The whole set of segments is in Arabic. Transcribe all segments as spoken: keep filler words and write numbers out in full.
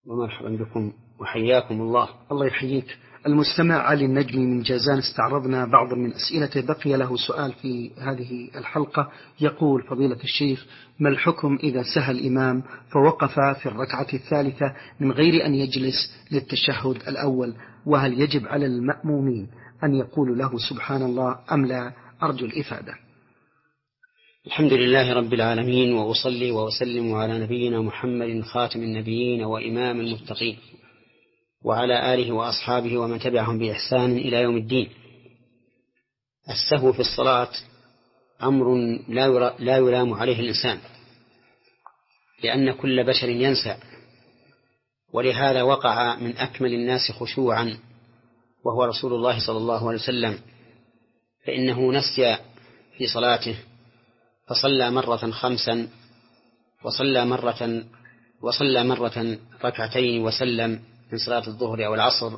ومرحبا بكم وحياكم الله. الله يحييك. المستمع علي النجمي من جازان، استعرضنا بعض من أسئلته، بقي له سؤال في هذه الحلقة. يقول فضيلة الشيخ: ما الحكم إذا سهى الإمام فوقف في الركعة الثالثة من غير أن يجلس للتشهد الأول، وهل يجب على المأمومين أن يقولوا له سبحان الله أم لا؟ أرجو الإفادة. الحمد لله رب العالمين، وأصلي وأسلم على نبينا محمد خاتم النبيين وإمام المتقين، وعلى آله وأصحابه ومن تبعهم بإحسان إلى يوم الدين. السهو في الصلاة أمر لا يلام عليه الإنسان، لأن كل بشر ينسى، ولهذا وقع من أكمل الناس خشوعا وهو رسول الله صلى الله عليه وسلم، فإنه نسي في صلاته فصلى مرة خمسا وصلى مرة وصلى مرة ركعتين وسلم من صلاة الظهر أو العصر،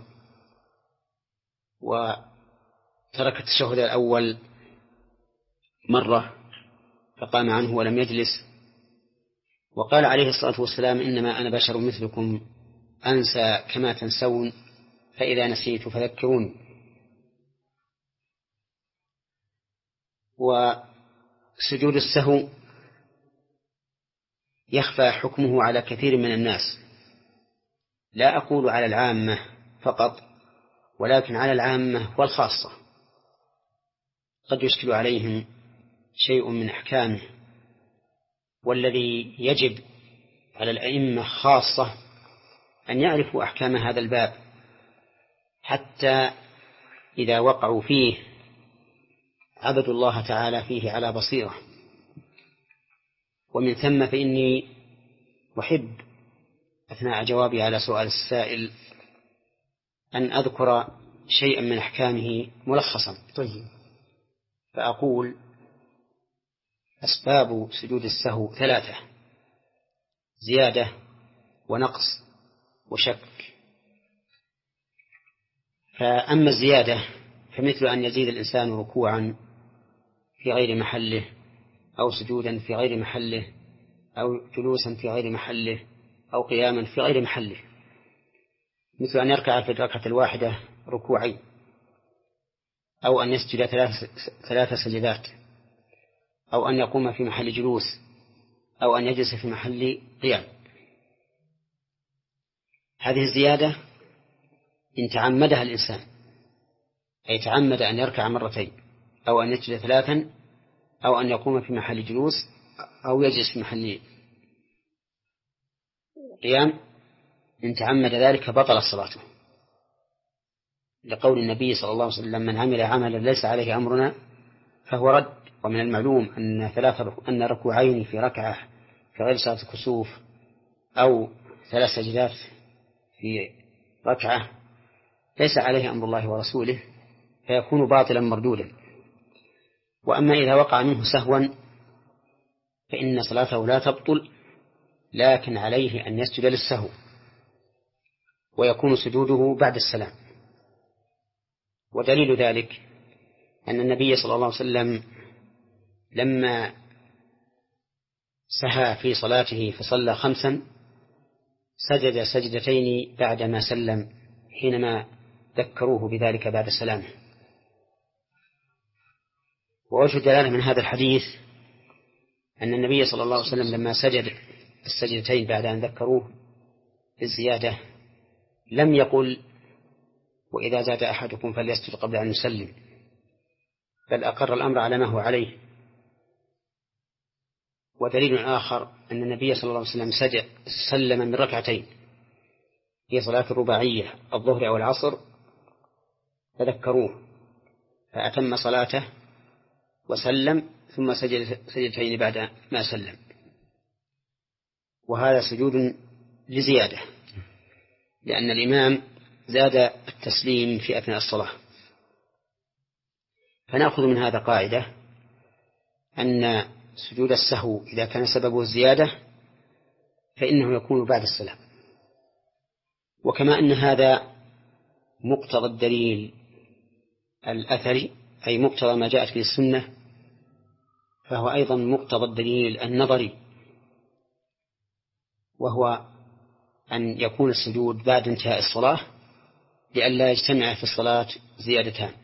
وترك التشهد الأول مرة فقام عنه ولم يجلس، وقال عليه الصلاة والسلام: إنما أنا بشر مثلكم أنسى كما تنسون، فإذا نسيت فذكرون. وسجود السهو يخفى حكمه على كثير من الناس، لا أقول على العامة فقط، ولكن على العامة والخاصة. قد يشكل عليهم شيء من أحكامه، والذي يجب على الأئمة خاصة أن يعرفوا أحكام هذا الباب، حتى إذا وقعوا فيه عبدوا الله تعالى فيه على بصيرة. ومن ثم فإني أحب أثناء جوابي على سؤال السائل أن أذكر شيئا من أحكامه ملخصا. طيب. فأقول: أسباب سجود السهو ثلاثة: زيادة ونقص وشك. فأما الزيادة فمثل أن يزيد الإنسان ركوعا في غير محله، أو سجودا في غير محله، أو جلوسا في غير محله، أو قياما في غير محله، مثل أن يركع في الركعة الواحدة ركوعين، أو أن يسجد ثلاث, ثلاث سجدات، أو أن يقوم في محل جلوس، أو أن يجلس في محل قيام. هذه الزيادة إن تعمدها الإنسان، أي تعمد أن يركع مرتين، أو أن يسجد ثلاثا، أو أن يقوم في محل جلوس، أو يجلس في محل قيام، إن تعمد ذلك بطل صلاته، لقول النبي صلى الله عليه وسلم: من عمل عملا ليس عليه أمرنا فهو رد. ومن المعلوم أن ثلاثة أن ركوعين في ركعة في غير صلاة الكسوف، أو ثلاث سجدات في ركعة ليس عليه أمر الله ورسوله، فيكون باطلا مردودا. وأما إذا وقع منه سهوا فإن صلاته لا تبطل، لكن عليه أن يسجد للسهو، ويكون سجوده بعد السلام. ودليل ذلك أن النبي صلى الله عليه وسلم لما سهى في صلاته فصلى خمسا سجد سجدتين بعدما سلم، حينما ذكروه بذلك بعد سلامه. ووجه الدلالة من هذا الحديث أن النبي صلى الله عليه وسلم لما سجد السجدتين بعد أن ذكروه بالزيادة لم يقل: وإذا زاد أحدكم فليسجد قبل أن يسلم، بل أقر الأمر على ما هو عليه. ودليل آخر أن النبي صلى الله عليه وسلم سجد سلم من ركعتين في صلاة الرباعية الظهر أو العصر، فذكروه فأتم صلاته وسلم، ثم سجد سجدتين بعد ما سلم، وهذا سجود لزيادة، لأن الإمام زاد التسليم في أثناء الصلاة. فنأخذ من هذا قاعدة أن سجود السهو إذا كان سببه الزيادة فإنه يكون بعد السلام. وكما أن هذا مقتضى الدليل الأثري، أي مقتضى ما جاءت به السنة، فهو أيضا مقتضى الدليل النظري، وهو أن يكون السجود بعد انتهاء الصلاة لئلا يجتمع في الصلاة زيادتان.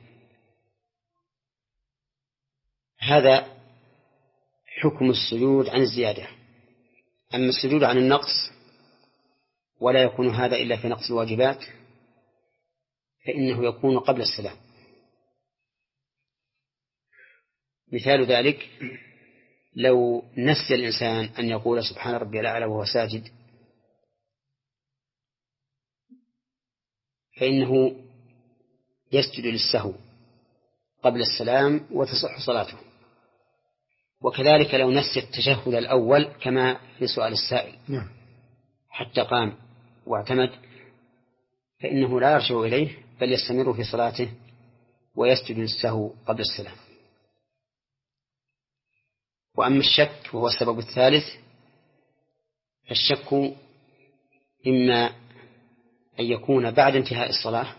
هذا حكم السجود عن الزيادة. أما السجود عن النقص ولا يكون هذا إلا في نقص الواجبات فإنه يكون قبل السلام. مثال ذلك لو نسي الإنسان أن يقول سبحان ربي الأعلى وهو ساجد فإنه يسجد للسهو قبل السلام وتصح صلاته. وكذلك لو نسي التشهد الأول كما في سؤال السائل حتى قام واعتمد فإنه لا يرجع إليه بل يستمر في صلاته ويسجد للسهو قبل السلام. وأما الشك وهو السبب الثالث فالشك إما أن يكون بعد انتهاء الصلاة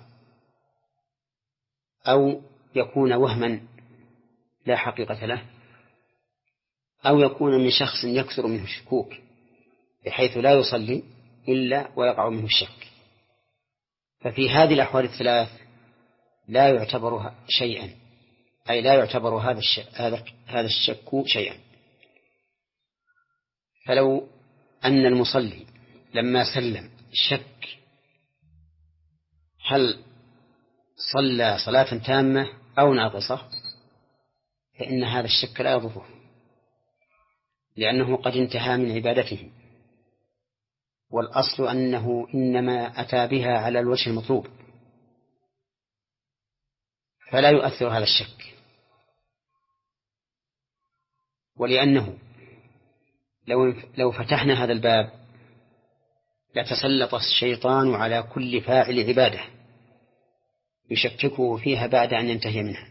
أو يكون وهما لا حقيقة له أو يكون من شخص يكثر منه الشكوك بحيث لا يصلي إلا ويقع منه الشك. ففي هذه الأحوال الثلاث لا يعتبر شيئا، أي لا يعتبر هذا الشك, هذا الشك شيئا. فلو أن المصلي لما سلم شك هل صلى صلاة تامة أو ناقصة فإن هذا الشك لا يضره لأنه قد انتهى من عبادته، والأصل أنه إنما أتى بها على الوجه المطلوب فلا يؤثر هذا الشك. ولأنه لو لو فتحنا هذا الباب لتسلط الشيطان على كل فاعل عبادة يشككه فيها بعد أن ينتهي منها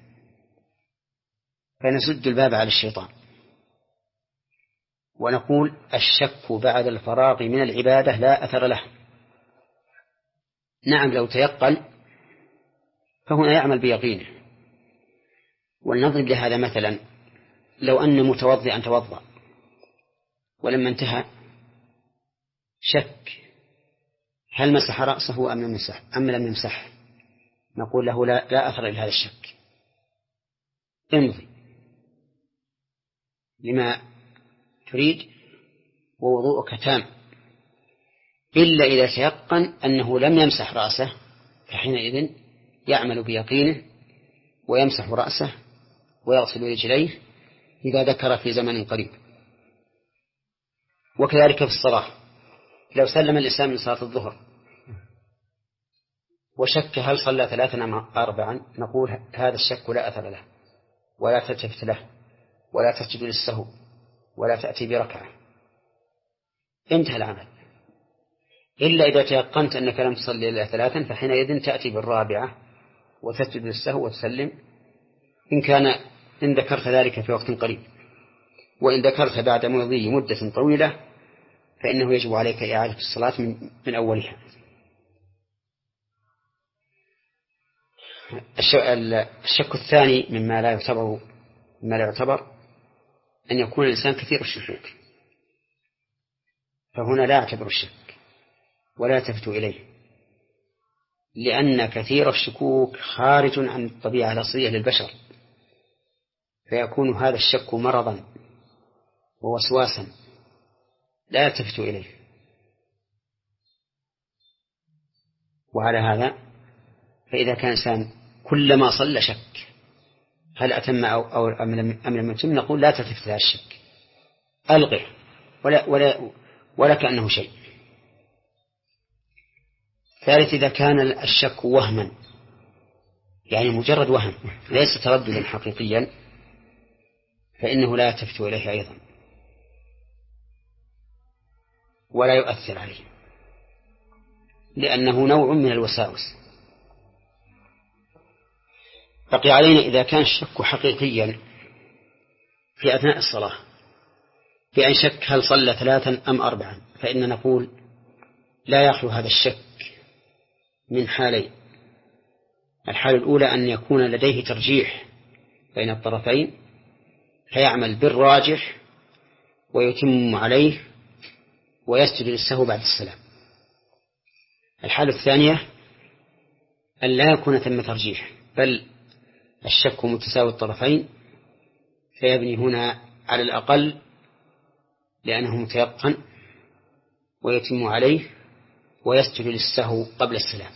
فنسد الباب على الشيطان ونقول الشك بعد الفراغ من العبادة لا أثر له. نعم لو تيقن فهنا يعمل بيقينه. ولنضرب لهذا مثلا لو أن متوضئا توضأ ولما انتهى شك هل مسح رأسه أم لم يمسح أم لم يمسح نقول له لا, لا أثر لهذا الشك، امضي لما تريد ووضوءك تام، إلا إذا تيقن أنه لم يمسح رأسه فحينئذ يعمل بيقينه ويمسح رأسه ويغسل رجليه إذا ذكر في زمن قريب. وكذلك في الصلاة لو سلم الإنسان من صلاة الظهر وشك هل صلى ثلاثا أم أربعا نقول هذا الشك لا أثر له ولا تلتفت له ولا تسجد للسهو ولا تأتي بركعة، انتهى العمل. إلا إذا تيقنت أنك لم تصلي إلا ثلاثا فحينئذ تأتي بالرابعة وتسجد للسهو وتسلم إن كان إن ذكرت ذلك في وقت قريب. وإن ذكرت بعد مضي مدة طويلة فإنه يجب عليك إعادة الصلاة من, من أولها. الشك الثاني مما لا يعتبر مما لا يعتبر أن يكون الإنسان كثير الشكوك، فهنا لا يعتبر الشك ولا يلتفت إليه لأن كثير الشكوك خارج عن الطبيعة الأصلية للبشر، فيكون هذا الشك مرضا ووسواسا لا يلتفت إليه. وعلى هذا فإذا كان إنسان كلما صلى شك هل أتم أو, أو أم لم يتم نقول لا تلتفت إلى الشك، ألغه ولا, ولا, ولا كأنه شيء. ثالث إذا كان الشك وهما يعني مجرد وهم ليس ترددا حقيقيا فإنه لا يلتفت إليه أيضا ولا يؤثر عليه لأنه نوع من الوساوس. بقي علينا إذا كان الشك حقيقيا في أثناء الصلاة بأن شك هل صلى ثلاثا أم أربعا فإن نقول لا يخلو هذا الشك من حالين. الحالة الأولى أن يكون لديه ترجيح بين الطرفين فيعمل بالراجح ويتم عليه ويسجد للسهو بعد السلام. الحالة الثانية أن لا يكون ثم ترجيح، بل الشك متساوي الطرفين، فيبني هنا على الأقل لأنه متيقن ويتم عليه ويسجد للسهو قبل السلام.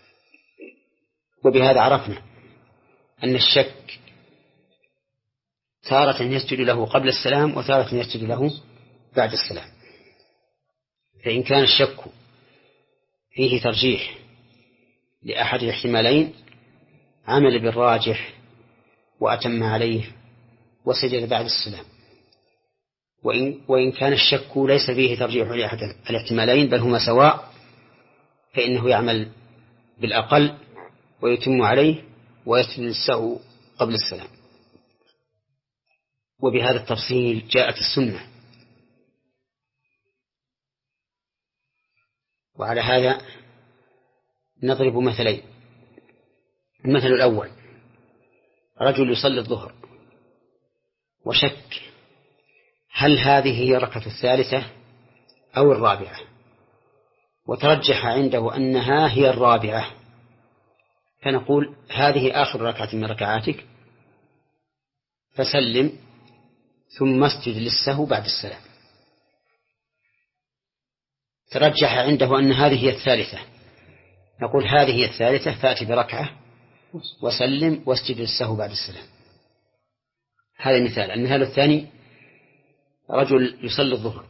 وبهذا عرفنا أن الشك تارة يسجد له قبل السلام وتارة يسجد له بعد السلام. فإن كان الشك فيه ترجيح لأحد الاحتمالين عمل بالراجح وأتم عليه وسجد بعد السلام، وإن, وإن كان الشك ليس فيه ترجيح لأحد الاحتمالين بل هما سواء، فإنه يعمل بالأقل ويتم عليه ويسجد للسهو قبل السلام. وبهذا التفصيل جاءت السنة. وعلى هذا نضرب مثلين. المثل الأول: رجل يصلي الظهر وشك هل هذه هي الركعة الثالثة أو الرابعة، وترجح عنده أنها هي الرابعة، فنقول هذه آخر ركعة من ركعاتك فسلم ثم اسجد للسهو بعد السلام. ترجح عنده أن هذه هي الثالثة، نقول هذه هي الثالثة فأتي بركعة وسلم واسجد للسهو بعد السلام. هذا مثال. المثال الثاني: رجل يصلي الظهر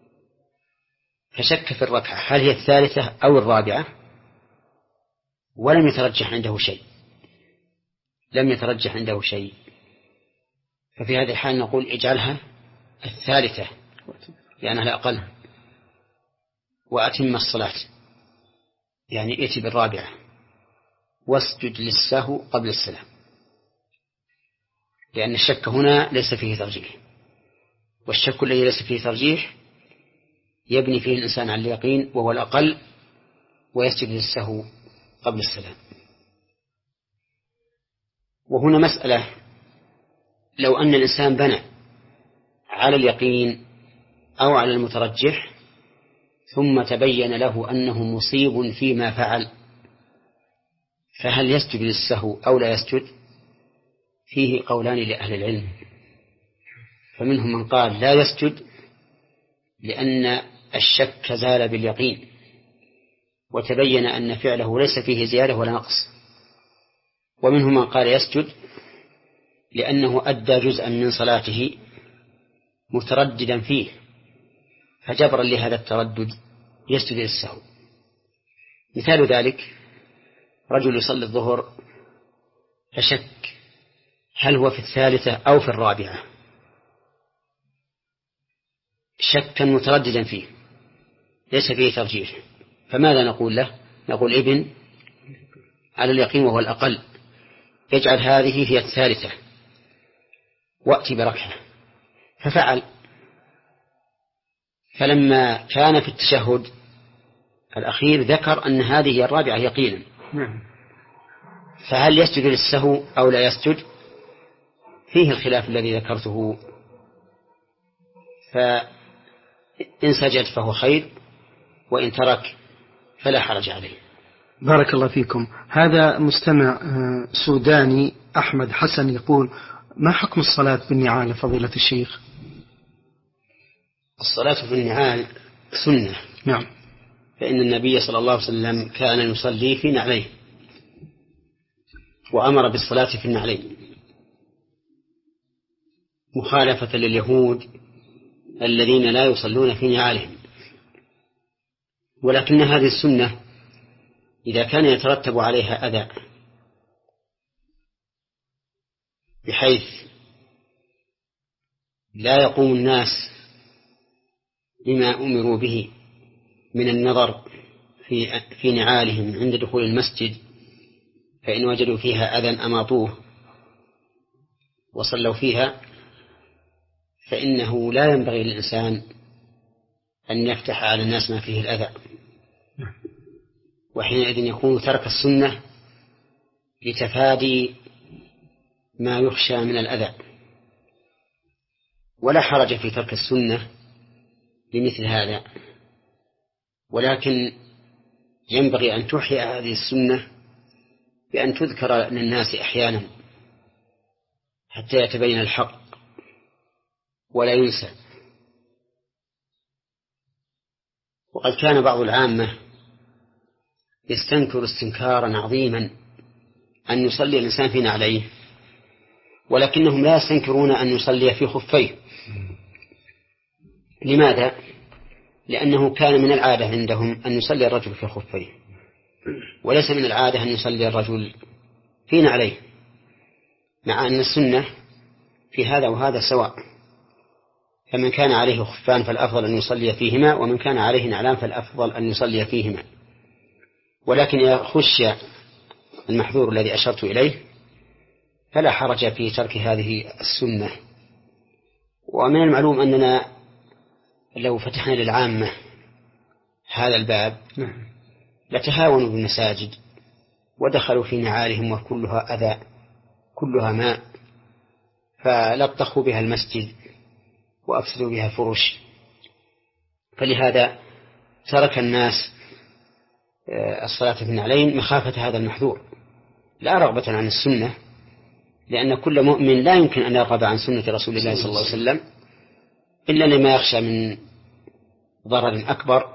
فشك في الركعة هل هي الثالثة أو الرابعة ولم يترجح عنده شيء لم يترجح عنده شيء ففي هذه الحال نقول اجعلها الثالثة لأنها الأقل، وأتم الصلاة يعني ائت بالرابعة واسجد للسهو قبل السلام، لأن الشك هنا ليس فيه ترجيح، والشك الذي ليس فيه ترجيح يبني فيه الإنسان على اليقين وهو الأقل ويسجد للسهو قبل السلام. وهنا مسألة: لو أن الإنسان بنى على اليقين أو على المترجح ثم تبين له أنه مصيب فيما فعل، فهل يسجد للسهو أو لا يسجد؟ فيه قولان لأهل العلم، فمنهم من قال لا يسجد لأن الشك زال باليقين وتبين أن فعله ليس فيه زيادة ولا نقص، ومنهم من قال يسجد لأنه أدى جزءا من صلاته مترددا فيه، فجبرا لهذا التردد يسجد للسهو. مثال ذلك: رجل يصلي الظهر فشك هل هو في الثالثة أو في الرابعة، شكا مترددا فيه ليس فيه ترجيح، فماذا نقول له؟ نقول ابن على اليقين وهو الأقل، اجعل هذه هي الثالثة وأتي بركعة. ففعل، فلما كان في التشهد الأخير ذكر أن هذه هي الرابعة يقينا، فهل يسجد للسهو أو لا يسجد؟ فيه الخلاف الذي ذكرته، فإن سجد فهو خير وإن ترك فلا حرج عليه. بارك الله فيكم. هذا مستمع سوداني أحمد حسن يقول: ما حكم الصلاة بالنعال فضيلة الشيخ؟ الصلاة بالنعال سنة. نعم. فإن النبي صلى الله عليه وسلم كان يصلي في نعليه وأمر بالصلاة في النعلين مخالفة لليهود الذين لا يصلون في نعالهم. ولكن هذه السنة إذا كان يترتب عليها أذى بحيث لا يقوم الناس بما أمروا به من النظر في في نعالهم عند دخول المسجد، فإن وجدوا فيها أذى أماطوه وصلوا فيها، فإنه لا ينبغي للإنسان أن يفتح على الناس ما فيه الأذى، وحينئذ يكون ترك السنة لتفادي ما يخشى من الأذى. ولا حرج في ترك السنة لمثل هذا، ولكن ينبغي أن تحيا هذه السنة بأن تذكر للناس أحيانا حتى يتبين الحق ولا ينسى. وقد كان بعض العامة يستنكر استنكارا عظيما أن يصلي الإنسان في نعليه، ولكنهم لا يستنكرون أن يصلي في خفيه. لماذا؟ لأنه كان من العادة عندهم أن يصلي الرجل في خفيه، وليس من العادة أن يصلي الرجل في نعليه، مع أن السنة في هذا وهذا سواء. فمن كان عليه خفان فالأفضل أن يصلي فيهما، ومن كان عليه نعلان فالأفضل أن يصلي فيهما. ولكن إذا خشي المحذور الذي أشرت إليه فلا حرج في ترك هذه السنة. ومن المعلوم أننا لو فتحنا للعامة هذا الباب لتهاونوا بالمساجد ودخلوا في نعالهم وكلها أذى كلها ماء، فلطخوا بها المسجد وأفسدوا بها الفرش. فلهذا ترك الناس الصلاة في النعلين مخافة هذا المحذور، لا رغبة عن السنة، لأن كل مؤمن لا يمكن أن يرغب عن سنة رسول الله صلى الله عليه وسلم إلا لما يخشى من ضرر أكبر.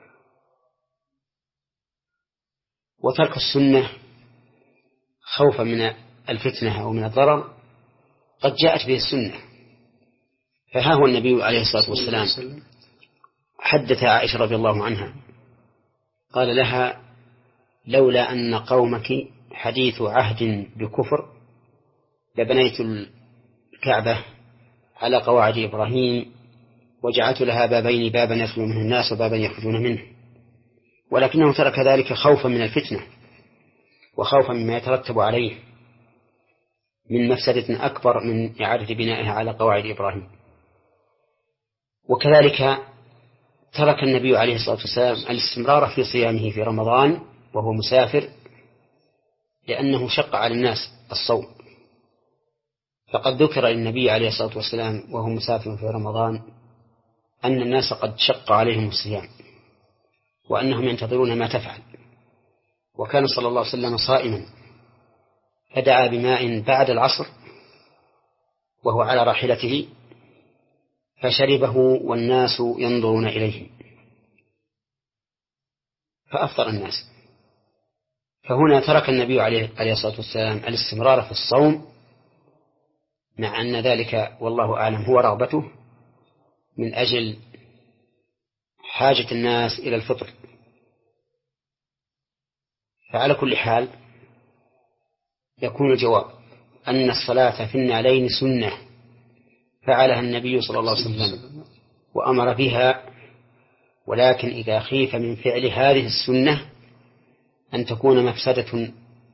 وترك السنة خوفا من الفتنة أو من الضرر قد جاءت به السنة. فها هو النبي عليه الصلاة والسلام حدث عائشة رضي الله عنها قال لها: لولا أن قومك حديث عهد بكفر لبنيت الكعبة على قواعد إبراهيم وجعلت لها بابين، بابا يدخل منه الناس وبابا يخرجون منه. ولكنه ترك ذلك خوفا من الفتنة وخوفا مما يترتب عليه من مفسدة أكبر من إعادة بنائها على قواعد إبراهيم. وكذلك ترك النبي عليه الصلاة والسلام الاستمرار في صيامه في رمضان وهو مسافر، لأنه شق على الناس الصوم. فقد ذكر للنبي عليه الصلاة والسلام وهو مسافر في رمضان أن الناس قد شق عليهم الصيام وأنهم ينتظرون ما تفعل. وكان صلى الله عليه وسلم صائما فدعا بماء بعد العصر وهو على راحلته فشربه والناس ينظرون إليه فأفطر الناس. فهنا ترك النبي عليه الصلاة والسلام الاستمرار في الصوم، مع أن ذلك والله أعلم هو رغبته من أجل حاجة الناس إلى الفطر. فعلى كل حال يكون الجواب أن الصلاة في النعلين سنة فعلها النبي صلى الله عليه وسلم وأمر بها، ولكن إذا خيف من فعل هذه السنة أن تكون مفسدة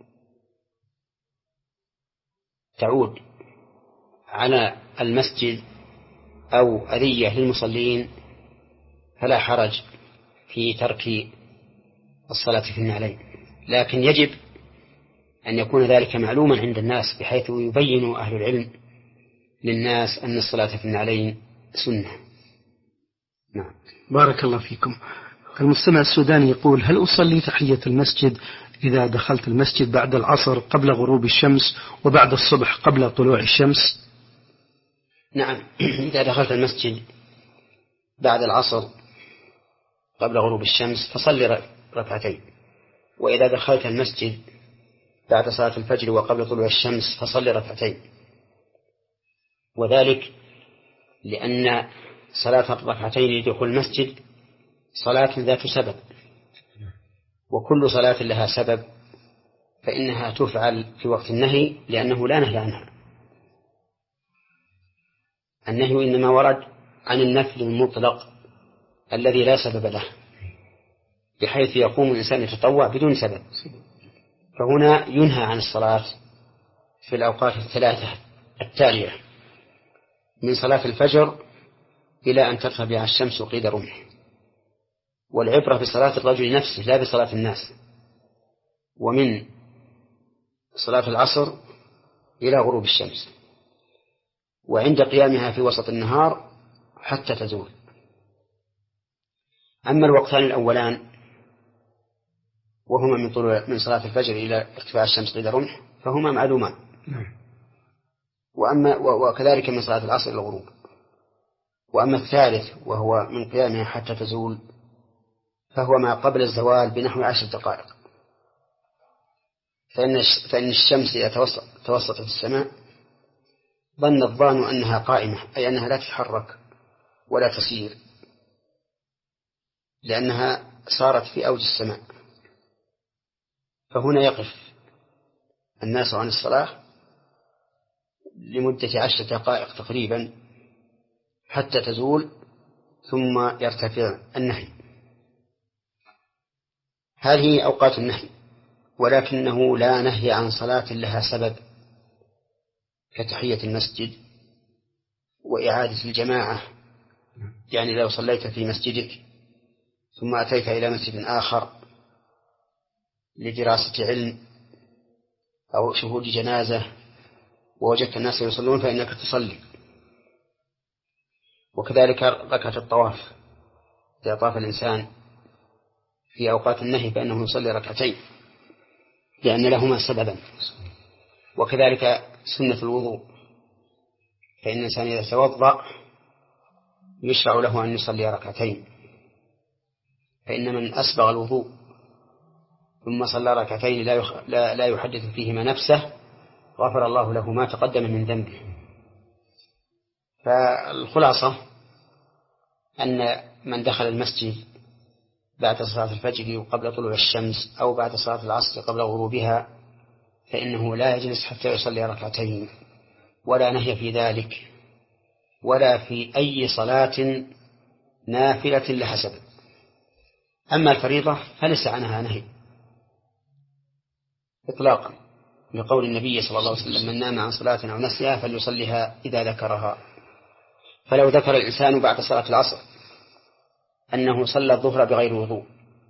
تعود على المسجد أو أذية للمصلين فلا حرج في ترك الصلاة في النعلين. لكن يجب أن يكون ذلك معلوما عند الناس بحيث يبين أهل العلم للناس أن الصلاة في النعلين سنة. نعم. بارك الله فيكم. المستمع السوداني يقول: هل أصلي تحية المسجد إذا دخلت المسجد بعد العصر قبل غروب الشمس وبعد الصبح قبل طلوع الشمس؟ نعم، إذا دخلت المسجد بعد العصر قبل غروب الشمس فصلي ركعتين، وإذا دخلت المسجد بعد صلاة الفجر وقبل طلوع الشمس فصلي ركعتين. وذلك لأن صلاة الركعتين لدخول المسجد صلاة ذات سبب، وكل صلاة لها سبب فإنها تفعل في وقت النهي لأنه لا نهي عنها. النهي إنما ورد عن النفل المطلق الذي لا سبب له، بحيث يقوم الإنسان يتطوع بدون سبب. فهنا ينهى عن الصلاة في الأوقات الثلاثة التالية من صلاة الفجر إلى أن ترتفع الشمس قيد رمح. والعبرة بصلاة الرجل نفسه لا بصلاة الناس. ومن صلاة العصر إلى غروب الشمس، وعند قيامها في وسط النهار حتى تزول. أما الوقتان الأولان وهما من طلوع من صلاة الفجر إلى ارتفاع الشمس قيد رمح فهما معلومان. وأما وكذلك من صلاة العصر إلى الغروب. وأما الثالث وهو من قيامها حتى تزول فهو ما قبل الزوال بنحو عشر دقائق. فإن فإن الشمس إذا توسط توسطت في السماء ظن الظان أنها قائمة، أي أنها لا تتحرك ولا تسير، لأنها صارت في أوج السماء. فهنا يقف الناس عن الصلاة لمدة عشر دقائق تقريبا حتى تزول ثم يرتفع النهي. هذه أوقات النهي، ولكنه لا نهي عن صلاة لها سبب كتحية المسجد وإعادة الجماعة. يعني لو صليت في مسجدك ثم أتيت إلى مسجد آخر لدراسة علم أو شهود جنازة ووجدت الناس يصلون فإنك تصلي. وكذلك ركعة الطواف إذا طاف الإنسان في أوقات النهي فإنه يصلي ركعتين لأن لهما سببا. وكذلك سنة الوضوء، فإن الإنسان إذا توضأ يشرع له أن يصلي ركعتين، فإن من أسبغ الوضوء ثم صلى ركعتين لا, يخ... لا... لا يحدث فيهما نفسه غفر الله له ما تقدم من ذنبه. فالخلاصة أن من دخل المسجد بعد صلاة الفجر وقبل طلوع الشمس أو بعد صلاة العصر قبل غروبها فإنه لا يجلس حتى يصلي ركعتين، ولا نهي في ذلك ولا في أي صلاة نافلة لحسب. أما الفريضة فليس عنها نهي إطلاقا، لقول النبي صلى الله عليه وسلم من نام عن صلاة أو نسيها فليصليها إذا ذكرها. فلو ذكر الإنسان بعد صلاة العصر أنه صلى الظهر بغير وضوء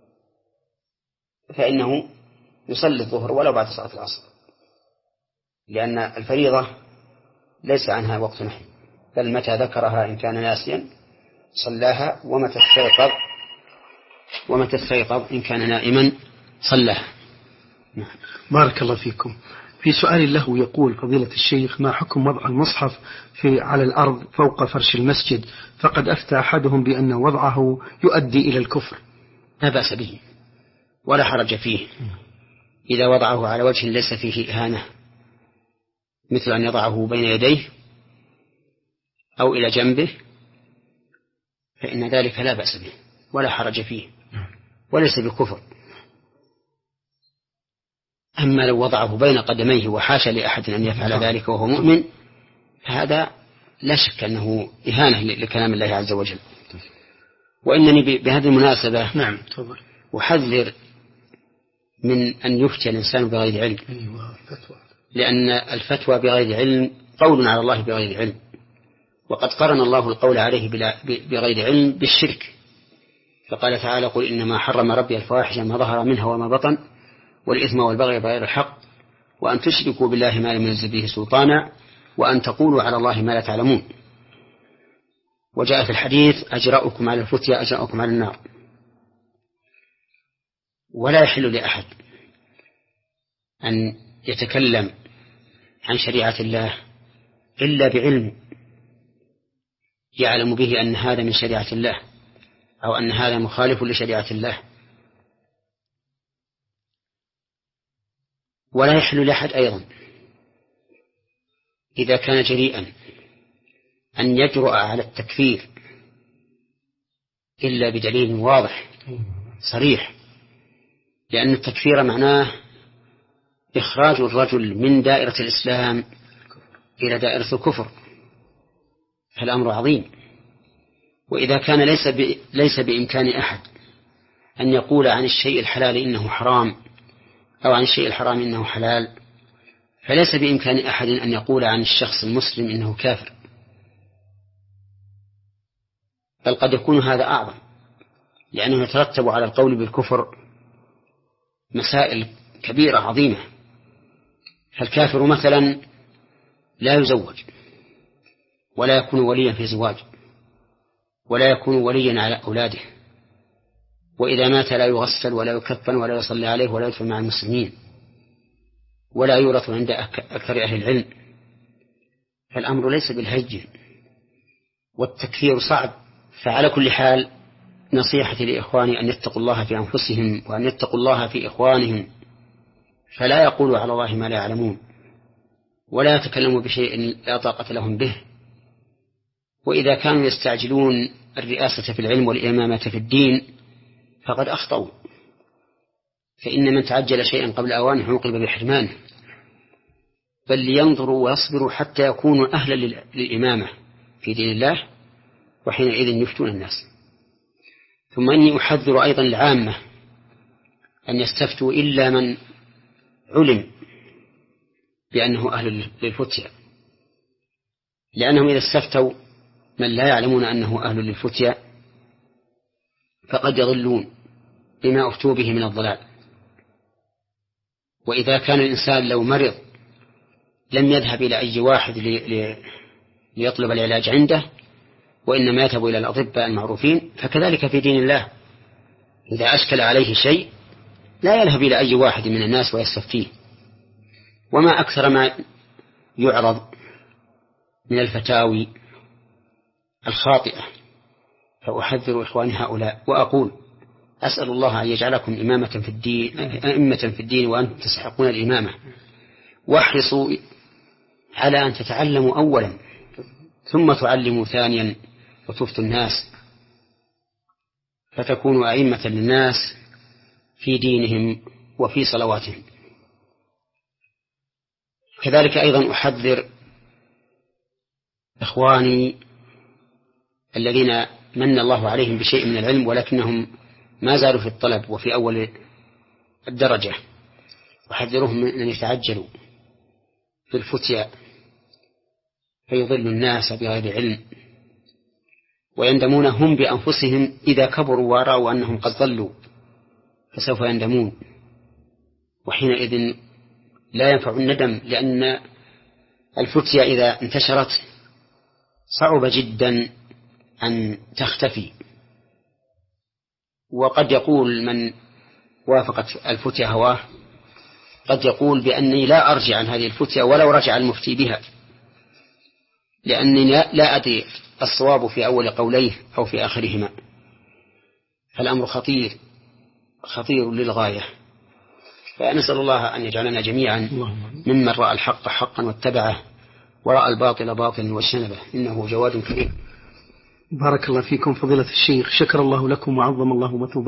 فإنه يصلي الظهر ولو بعد صلاة العصر، لأن الفريضة ليس عنها وقت نهي، بل متى ذكرها إن كان ناسيا صلاها، ومتى استيقظ ومتى استيقظ إن كان نائما صلاها. بارك الله فيكم. في سؤال له يقول فضيلة الشيخ ما حكم وضع المصحف في على الأرض فوق فرش المسجد؟ فقد أفتى أحدهم بأن وضعه يؤدي إلى الكفر. لا بأس به ولا حرج فيه إذا وضعه على وجه ليس فيه إهانة، مثل أن يضعه بين يديه أو إلى جنبه، فإن ذلك لا بأس به ولا حرج فيه وليس بكفر. أما لو وضعه بين قدميه وحاشا لأحد أن يفعل ذلك وهو مؤمن فهذا لا شك أنه إهانة لكلام الله عز وجل. وإنني بهذه المناسبة نعم أحذر من أن يفتي الإنسان بغير علم، لأن الفتوى بغير علم قول على الله بغير علم، وقد قرن الله القول عليه بغير علم بالشرك، فقال تعالى قل إنما حرم ربي الفواحش ما ظهر منها وما بطن والإثم والبغي بغير الحق وأن تشركوا بالله ما لم ينزل به سلطانا وأن تقولوا على الله ما لا تعلمون. وجاء في الحديث أجرأكم على الفتيا أجرأكم على النار. ولا يحل لأحد أن يتكلم عن شريعة الله إلا بعلم يعلم به أن هذا من شريعة الله أو أن هذا مخالف لشريعة الله. ولا يحل لأحد أيضا إذا كان جريئا أن يجرؤ على التكفير إلا بدليل واضح صريح، لأن التكفير معناه إخراج الرجل من دائرة الإسلام إلى دائرة الكفر، فالأمر عظيم. وإذا كان ليس ب... ليس بإمكان أحد أن يقول عن الشيء الحلال إنه حرام أو عن الشيء الحرام إنه حلال، فليس بإمكان أحد أن يقول عن الشخص المسلم إنه كافر، بل قد يكون هذا أعظم، لأنه يترتب على القول بالكفر مسائل كبيرة عظيمة. فالكافر مثلا لا يزوج ولا يكون وليا في زواج ولا يكون وليا على أولاده وإذا مات لا يغسل ولا يكفن ولا يصلي عليه ولا يدفن مع المسلمين ولا يورث عند أكثر أهل العلم. فالأمر ليس بالهجر، والتكفير صعب. فعلى كل حال نصيحتي لإخواني أن يتقوا الله في أنفسهم وأن يتقوا الله في إخوانهم، فلا يقولوا على الله ما لا يعلمون، ولا يتكلموا بشيء لا طاقة لهم به. وإذا كانوا يستعجلون الرئاسة في العلم والإمامة في الدين فقد أخطأوا، فإن من تعجل شيئا قبل أوانه عوقب بحرمانه، بل لينظروا ويصبروا حتى يكونوا أهلا للإمامة في دين الله، وحينئذ يفتون الناس. ثم إني أحذر أيضا العامة أن يستفتوا إلا من علم بأنه أهل للفتية، لأنهم إذا استفتوا من لا يعلمون أنه أهل للفتية فقد يضلون بما أفتوا به من الضلال. وإذا كان الإنسان لو مرض لم يذهب إلى أي واحد ليطلب العلاج عنده، وإنما يذهب إلى الأطباء المعروفين، فكذلك في دين الله إذا أشكل عليه شيء لا يذهب إلى أي واحد من الناس ويستفتيه. وما أكثر ما يعرض من الفتاوي الخاطئة، فأحذر إخواني هؤلاء وأقول أسأل الله أن يجعلكم إمامة في الدين أئمة في الدين وأنتم تستحقون الإمامة، واحرصوا على أن تتعلموا أولا ثم تعلموا ثانيا وتفتوا الناس، فتكونوا أئمة للناس في دينهم وفي صلواتهم. كذلك أيضا أحذر إخواني الذين من الله عليهم بشيء من العلم ولكنهم ما زالوا في الطلب وفي أول الدرجة، أحذرهم من أن يتعجلوا في الفتيا فيضلوا الناس بغير علم، ويندمون هم بأنفسهم إذا كبروا ورأوا أنهم قد ضلوا، فسوف يندمون، وحينئذ لا ينفع الندم، لأن الفتيا إذا انتشرت صعب جدا أن تختفي. وقد يقول من وافقت الفتيا هواه قد يقول بأني لا أرجع عن هذه الفتيا ولو رجع المفتي بها، لأني لا أدري الصواب في أول قوليه أو في آخرهما. فالأمر خطير خطير للغاية. فنسأل الله أن يجعلنا جميعا ممن رأى الحق حقا واتبعه ورأى الباطل باطلا واجتنبه، إنه جواد كريم. بارك الله فيكم فضيلة الشيخ، شكر الله لكم وعظم الله مثوبتكم.